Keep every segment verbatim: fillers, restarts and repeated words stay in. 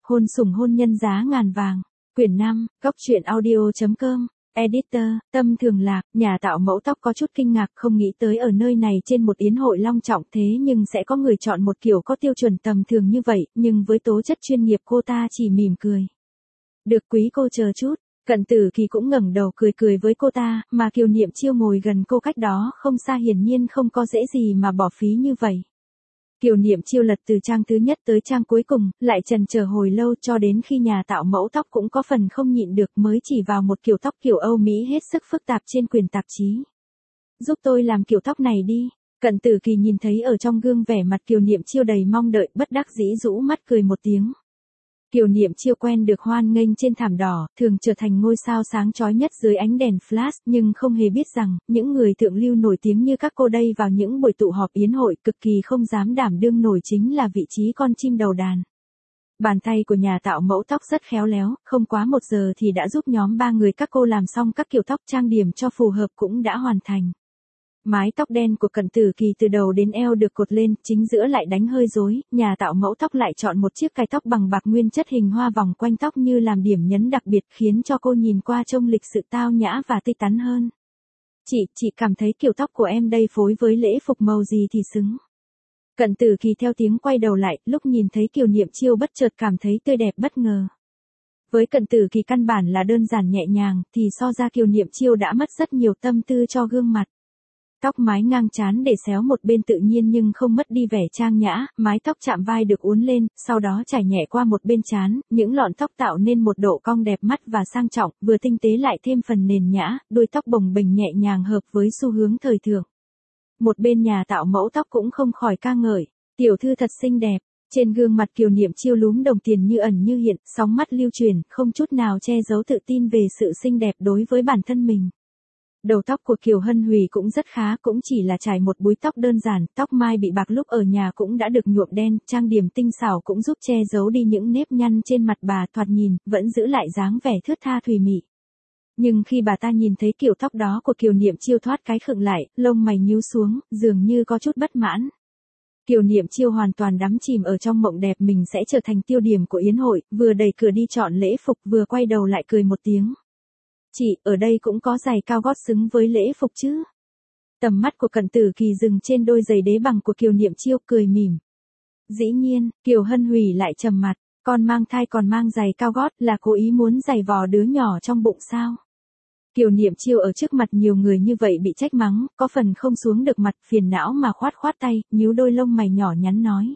Hôn sủng hôn nhân giá ngàn vàng. Quyển năm, Cốc truyện audio chấm com. Editor, Tâm Thường Lạc, nhà tạo mẫu tóc có chút kinh ngạc không nghĩ tới ở nơi này trên một yến hội long trọng thế nhưng sẽ có người chọn một kiểu có tiêu chuẩn tầm thường như vậy, nhưng với tố chất chuyên nghiệp cô ta chỉ mỉm cười. Được quý cô chờ chút, Cận Tử Kỳ cũng ngẩng đầu cười cười với cô ta, mà Kiều Niệm Chiêu ngồi gần cô cách đó không xa hiển nhiên không có dễ gì mà bỏ phí như vậy. Kiều Niệm Chiêu lật từ trang thứ nhất tới trang cuối cùng, lại chần chờ hồi lâu cho đến khi nhà tạo mẫu tóc cũng có phần không nhịn được mới chỉ vào một kiểu tóc kiểu Âu Mỹ hết sức phức tạp trên quyền tạp chí. Giúp tôi làm kiểu tóc này đi. Cận Tử Kỳ nhìn thấy ở trong gương vẻ mặt Kiều Niệm Chiêu đầy mong đợi, bất đắc dĩ rũ mắt cười một tiếng. Kiều Niệm Chiêu quen được hoan nghênh trên thảm đỏ, thường trở thành ngôi sao sáng chói nhất dưới ánh đèn flash, nhưng không hề biết rằng, những người thượng lưu nổi tiếng như các cô đây vào những buổi tụ họp yến hội cực kỳ không dám đảm đương nổi chính là vị trí con chim đầu đàn. Bàn tay của nhà tạo mẫu tóc rất khéo léo, không quá một giờ thì đã giúp nhóm ba người các cô làm xong các kiểu tóc trang điểm cho phù hợp cũng đã hoàn thành. Mái tóc đen của Cận Tử Kỳ từ đầu đến eo được cột lên, chính giữa lại đánh hơi rối, nhà tạo mẫu tóc lại chọn một chiếc cài tóc bằng bạc nguyên chất hình hoa vòng quanh tóc như làm điểm nhấn đặc biệt khiến cho cô nhìn qua trông lịch sự tao nhã và tươi tắn hơn. Chị, chị cảm thấy kiểu tóc của em đây phối với lễ phục màu gì thì xứng. Cận Tử Kỳ theo tiếng quay đầu lại, lúc nhìn thấy Kiều Niệm Chiêu bất chợt cảm thấy tươi đẹp bất ngờ. Với Cận Tử Kỳ căn bản là đơn giản nhẹ nhàng, thì so ra Kiều Niệm Chiêu đã mất rất nhiều tâm tư cho gương mặt. Tóc mái ngang trán để xéo một bên tự nhiên nhưng không mất đi vẻ trang nhã, mái tóc chạm vai được uốn lên, sau đó chải nhẹ qua một bên trán, những lọn tóc tạo nên một độ cong đẹp mắt và sang trọng, vừa tinh tế lại thêm phần nền nhã, đuôi tóc bồng bềnh nhẹ nhàng hợp với xu hướng thời thượng. Một bên nhà tạo mẫu tóc cũng không khỏi ca ngợi, tiểu thư thật xinh đẹp. Trên gương mặt Kiều Niệm Chiêu lúm đồng tiền như ẩn như hiện, sóng mắt lưu chuyển, không chút nào che giấu tự tin về sự xinh đẹp đối với bản thân mình. Đầu tóc của Kiều Hân Hủy cũng rất khá, cũng chỉ là trải một búi tóc đơn giản, tóc mai bị bạc lúc ở nhà cũng đã được nhuộm đen, trang điểm tinh xảo cũng giúp che giấu đi những nếp nhăn trên mặt bà, thoạt nhìn, vẫn giữ lại dáng vẻ thướt tha thùy mị. Nhưng khi bà ta nhìn thấy kiểu tóc đó của Kiều Niệm Chiêu thoát cái khựng lại, lông mày nhíu xuống, dường như có chút bất mãn. Kiều Niệm Chiêu hoàn toàn đắm chìm ở trong mộng đẹp mình sẽ trở thành tiêu điểm của yến hội, vừa đẩy cửa đi chọn lễ phục vừa quay đầu lại cười một tiếng. Chị, ở đây cũng có giày cao gót xứng với lễ phục chứ. Tầm mắt của Cận Tử Kỳ dừng trên đôi giày đế bằng của Kiều Niệm Chiêu cười mỉm. Dĩ nhiên, Kiều Hân Hủy lại trầm mặt, con mang thai còn mang giày cao gót là cố ý muốn giày vò đứa nhỏ trong bụng sao. Kiều Niệm Chiêu ở trước mặt nhiều người như vậy bị trách mắng, có phần không xuống được mặt phiền não mà khoát khoát tay, nhíu đôi lông mày nhỏ nhắn nói.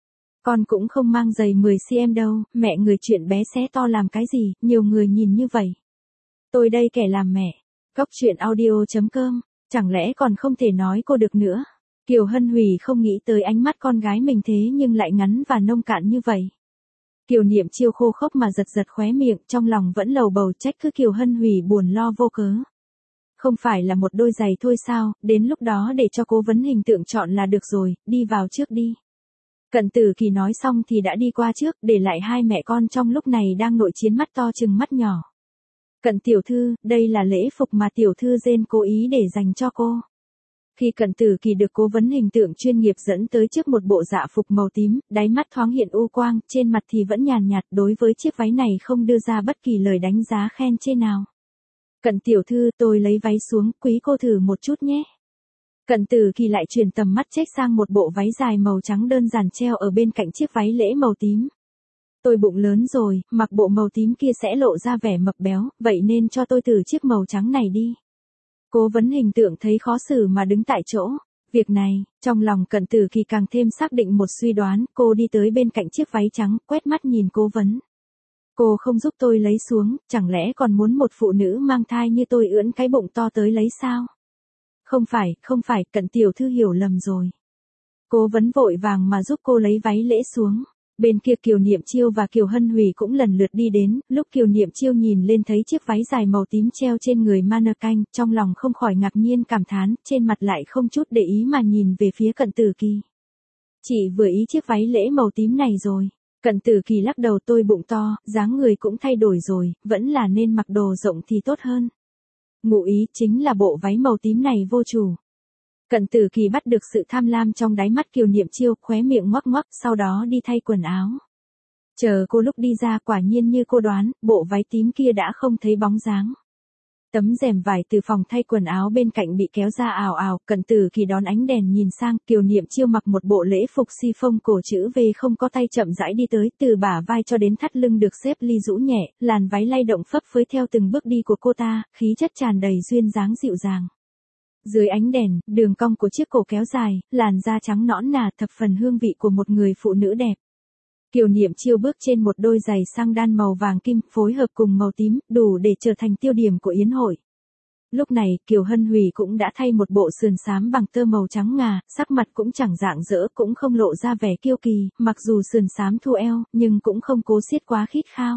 Con cũng không mang giày mười xăng-ti-mét đâu, mẹ người chuyện bé xé to làm cái gì, nhiều người nhìn như vậy. Tôi đây kẻ làm mẹ. Cốc truyện audio chấm com, chẳng lẽ còn không thể nói cô được nữa. Kiều Hân Hủy không nghĩ tới ánh mắt con gái mình thế nhưng lại ngắn và nông cạn như vậy. Kiều Niệm Chiêu khô khốc mà giật giật khóe miệng, trong lòng vẫn lầu bầu trách cứ Kiều Hân Hủy buồn lo vô cớ. Không phải là một đôi giày thôi sao, đến lúc đó để cho cố vấn hình tượng chọn là được rồi, đi vào trước đi. Cận Tử Kỳ nói xong thì đã đi qua trước, để lại hai mẹ con trong lúc này đang nội chiến mắt to chừng mắt nhỏ. Cận tiểu thư, đây là lễ phục mà tiểu thư Jane cố ý để dành cho cô. Khi Cận Tử Kỳ được cố vấn hình tượng chuyên nghiệp dẫn tới trước một bộ dạ phục màu tím, đáy mắt thoáng hiện u quang, trên mặt thì vẫn nhàn nhạt, đối với chiếc váy này không đưa ra bất kỳ lời đánh giá khen chê nào. Cận tiểu thư, tôi lấy váy xuống, quý cô thử một chút nhé. Cận Tử Kỳ lại chuyển tầm mắt check sang một bộ váy dài màu trắng đơn giản treo ở bên cạnh chiếc váy lễ màu tím. Tôi bụng lớn rồi, mặc bộ màu tím kia sẽ lộ ra vẻ mập béo, vậy nên cho tôi thử chiếc màu trắng này đi. Cố vấn hình tượng thấy khó xử mà đứng tại chỗ. Việc này, trong lòng Cận Tử Kỳ càng thêm xác định một suy đoán, cô đi tới bên cạnh chiếc váy trắng, quét mắt nhìn cố vấn. Cô không giúp tôi lấy xuống, chẳng lẽ còn muốn một phụ nữ mang thai như tôi ưỡn cái bụng to tới lấy sao? Không phải, không phải, Cận tiểu thư hiểu lầm rồi. Cố vấn vội vàng mà giúp cô lấy váy lễ xuống. Bên kia Kiều Niệm Chiêu và Kiều Hân Hủy cũng lần lượt đi đến, lúc Kiều Niệm Chiêu nhìn lên thấy chiếc váy dài màu tím treo trên người mannequin, trong lòng không khỏi ngạc nhiên cảm thán, trên mặt lại không chút để ý mà nhìn về phía Cận Tử Kỳ. Chị vừa ý chiếc váy lễ màu tím này rồi. Cận Tử Kỳ lắc đầu, tôi bụng to, dáng người cũng thay đổi rồi, vẫn là nên mặc đồ rộng thì tốt hơn. Ngụ ý chính là bộ váy màu tím này vô chủ. Cận Tử Kỳ bắt được sự tham lam trong đáy mắt Kiều Niệm Chiêu, khóe miệng ngoắc ngoắc, sau đó đi thay quần áo. Chờ cô lúc đi ra quả nhiên như cô đoán, bộ váy tím kia đã không thấy bóng dáng. Tấm rèm vải từ phòng thay quần áo bên cạnh bị kéo ra ào ào, Cận Tử Kỳ đón ánh đèn nhìn sang, Kiều Niệm Chiêu mặc một bộ lễ phục si-phông cổ chữ V không có tay chậm rãi đi tới, từ bả vai cho đến thắt lưng được xếp ly rũ nhẹ, làn váy lay động phấp phới theo từng bước đi của cô ta, khí chất tràn đầy duyên dáng dịu dàng. Dưới ánh đèn, đường cong của chiếc cổ kéo dài, làn da trắng nõn nà thập phần hương vị của một người phụ nữ đẹp. Kiều Niệm Chiêu bước trên một đôi giày sang đan màu vàng kim, phối hợp cùng màu tím, đủ để trở thành tiêu điểm của yến hội. Lúc này, Kiều Hân Hủy cũng đã thay một bộ sườn xám bằng tơ màu trắng ngà, sắc mặt cũng chẳng rạng rỡ, cũng không lộ ra vẻ kiêu kỳ, mặc dù sườn xám thu eo, nhưng cũng không cố xiết quá khít khao.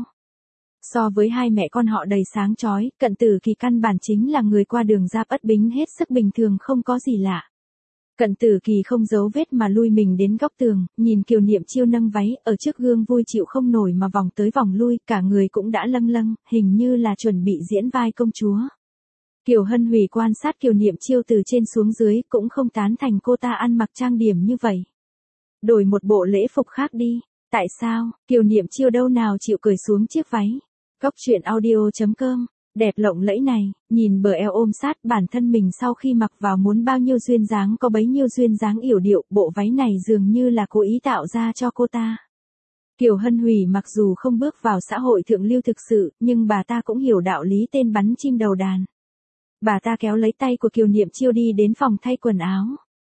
So với hai mẹ con họ đầy sáng chói, Cận Tử Kỳ căn bản chính là người qua đường Giáp Ất Bính hết sức bình thường không có gì lạ. Cận Tử Kỳ không giấu vết mà lui mình đến góc tường, nhìn Kiều Niệm Chiêu nâng váy, ở trước gương vui chịu không nổi mà vòng tới vòng lui, cả người cũng đã lâng lâng, hình như là chuẩn bị diễn vai công chúa. Kiều Hân Hủy quan sát Kiều Niệm Chiêu từ trên xuống dưới, cũng không tán thành cô ta ăn mặc trang điểm như vậy. Đổi một bộ lễ phục khác đi. Tại sao, Kiều Niệm Chiêu đâu nào chịu cởi xuống chiếc váy. Góc truyện audio chấm com, đẹp lộng lẫy này, nhìn bờ eo ôm sát bản thân mình sau khi mặc vào muốn bao nhiêu duyên dáng có bấy nhiêu duyên dáng yểu điệu, bộ váy này dường như là cố ý tạo ra cho cô ta. Kiều Hân Hủy mặc dù không bước vào xã hội thượng lưu thực sự, nhưng bà ta cũng hiểu đạo lý tên bắn chim đầu đàn. Bà ta kéo lấy tay của Kiều Niệm Chiêu đi đến phòng thay quần áo.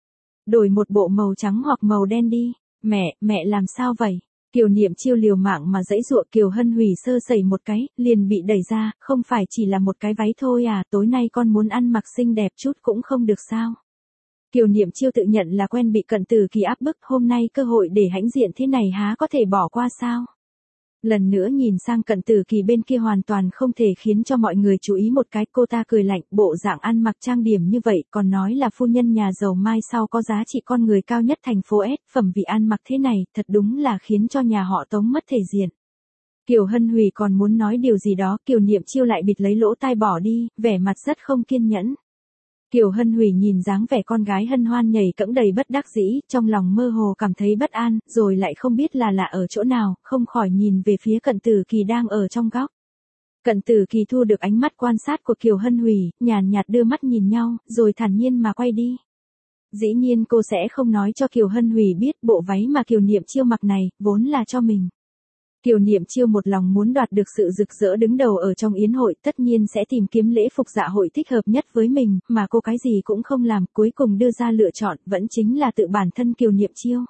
Đổi một bộ màu trắng hoặc màu đen đi. Mẹ, mẹ làm sao vậy? Kiều Niệm Chiêu liều mạng mà giãy giụa, Kiều Hân Hủy sơ sẩy một cái, liền bị đẩy ra, không phải chỉ là một cái váy thôi à, tối nay con muốn ăn mặc xinh đẹp chút cũng không được sao? Kiều Niệm Chiêu tự nhận là quen bị Cận Tử Kỳ áp bức, hôm nay cơ hội để hãnh diện thế này há có thể bỏ qua sao? Lần nữa nhìn sang Cận Tử Kỳ bên kia hoàn toàn không thể khiến cho mọi người chú ý một cái, cô ta cười lạnh, bộ dạng ăn mặc trang điểm như vậy, còn nói là phu nhân nhà giàu mai sau có giá trị con người cao nhất thành phố S, phẩm vị ăn mặc thế này, thật đúng là khiến cho nhà họ Tống mất thể diện. Kiều Hân Hủy còn muốn nói điều gì đó, Kiều Niệm Chiêu lại bịt lấy lỗ tai bỏ đi, vẻ mặt rất không kiên nhẫn. Kiều Hân Hủy nhìn dáng vẻ con gái hân hoan nhảy cẫng đầy bất đắc dĩ, trong lòng mơ hồ cảm thấy bất an, rồi lại không biết là lạ ở chỗ nào, không khỏi nhìn về phía Cận Tử Kỳ đang ở trong góc. Cận Tử Kỳ thu được ánh mắt quan sát của Kiều Hân Hủy, nhàn nhạt đưa mắt nhìn nhau, rồi thản nhiên mà quay đi. Dĩ nhiên cô sẽ không nói cho Kiều Hân Hủy biết bộ váy mà Kiều Niệm Chiêu mặc này, vốn là cho mình. Kiều Niệm Chiêu một lòng muốn đoạt được sự rực rỡ đứng đầu ở trong yến hội, tất nhiên sẽ tìm kiếm lễ phục dạ hội thích hợp nhất với mình, mà cô cái gì cũng không làm, cuối cùng đưa ra lựa chọn, vẫn chính là tự bản thân Kiều Niệm Chiêu.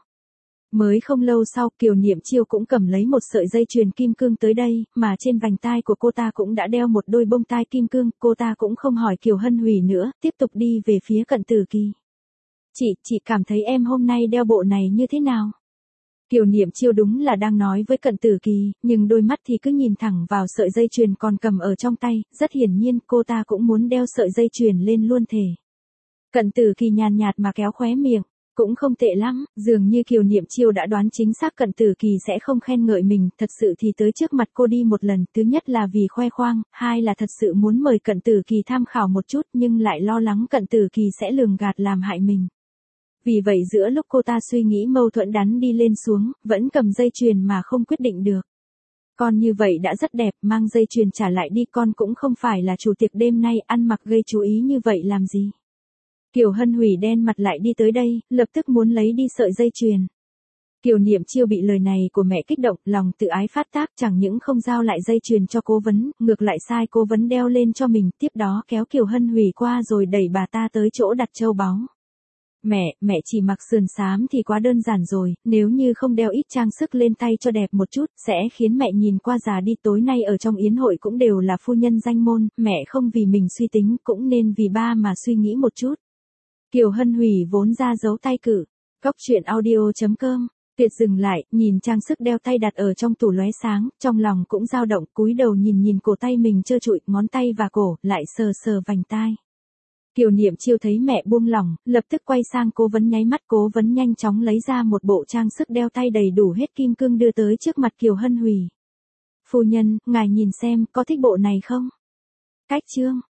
Mới không lâu sau, Kiều Niệm Chiêu cũng cầm lấy một sợi dây chuyền kim cương tới đây, mà trên vành tai của cô ta cũng đã đeo một đôi bông tai kim cương, cô ta cũng không hỏi Kiều Hân Hủy nữa, tiếp tục đi về phía Cận Tử Kỳ. Chị, chị cảm thấy em hôm nay đeo bộ này như thế nào? Kiều Niệm Chiêu đúng là đang nói với Cận Tử Kỳ, nhưng đôi mắt thì cứ nhìn thẳng vào sợi dây chuyền còn cầm ở trong tay, rất hiển nhiên cô ta cũng muốn đeo sợi dây chuyền lên luôn thể. Cận Tử Kỳ nhàn nhạt mà kéo khóe miệng, cũng không tệ lắm, dường như Kiều Niệm Chiêu đã đoán chính xác Cận Tử Kỳ sẽ không khen ngợi mình, thật sự thì tới trước mặt cô đi một lần, thứ nhất là vì khoe khoang, hai là thật sự muốn mời Cận Tử Kỳ tham khảo một chút nhưng lại lo lắng Cận Tử Kỳ sẽ lường gạt làm hại mình. Vì vậy giữa lúc cô ta suy nghĩ mâu thuẫn đắn đi lên xuống, vẫn cầm dây chuyền mà không quyết định được. Con như vậy đã rất đẹp, mang dây chuyền trả lại đi, con cũng không phải là chủ tiệc đêm nay, ăn mặc gây chú ý như vậy làm gì. Kiều Hân Hủy đen mặt lại đi tới đây, lập tức muốn lấy đi sợi dây chuyền. Kiều Niệm Chiêu bị lời này của mẹ kích động, lòng tự ái phát tác, chẳng những không giao lại dây chuyền cho cố vấn, ngược lại sai cố vấn đeo lên cho mình, tiếp đó kéo Kiều Hân Hủy qua rồi đẩy bà ta tới chỗ đặt châu báu. Mẹ, mẹ chỉ mặc sườn xám thì quá đơn giản rồi, nếu như không đeo ít trang sức lên tay cho đẹp một chút, sẽ khiến mẹ nhìn qua già đi, tối nay ở trong yến hội cũng đều là phu nhân danh môn, mẹ không vì mình suy tính, cũng nên vì ba mà suy nghĩ một chút. Kiều Hân Hủy vốn ra giấu tay cử. Góc truyện audio chấm com. Tuyệt dừng lại, nhìn trang sức đeo tay đặt ở trong tủ lóe sáng, trong lòng cũng dao động, cúi đầu nhìn nhìn cổ tay mình trơ trụi, ngón tay và cổ, lại sờ sờ vành tai. Kiều Niệm Chiêu thấy mẹ buông lỏng, lập tức quay sang cố vấn nháy mắt, cố vấn nhanh chóng lấy ra một bộ trang sức đeo tay đầy đủ hết kim cương đưa tới trước mặt Kiều Hân Hủy. Phu nhân, ngài nhìn xem, có thích bộ này không? Cách chương.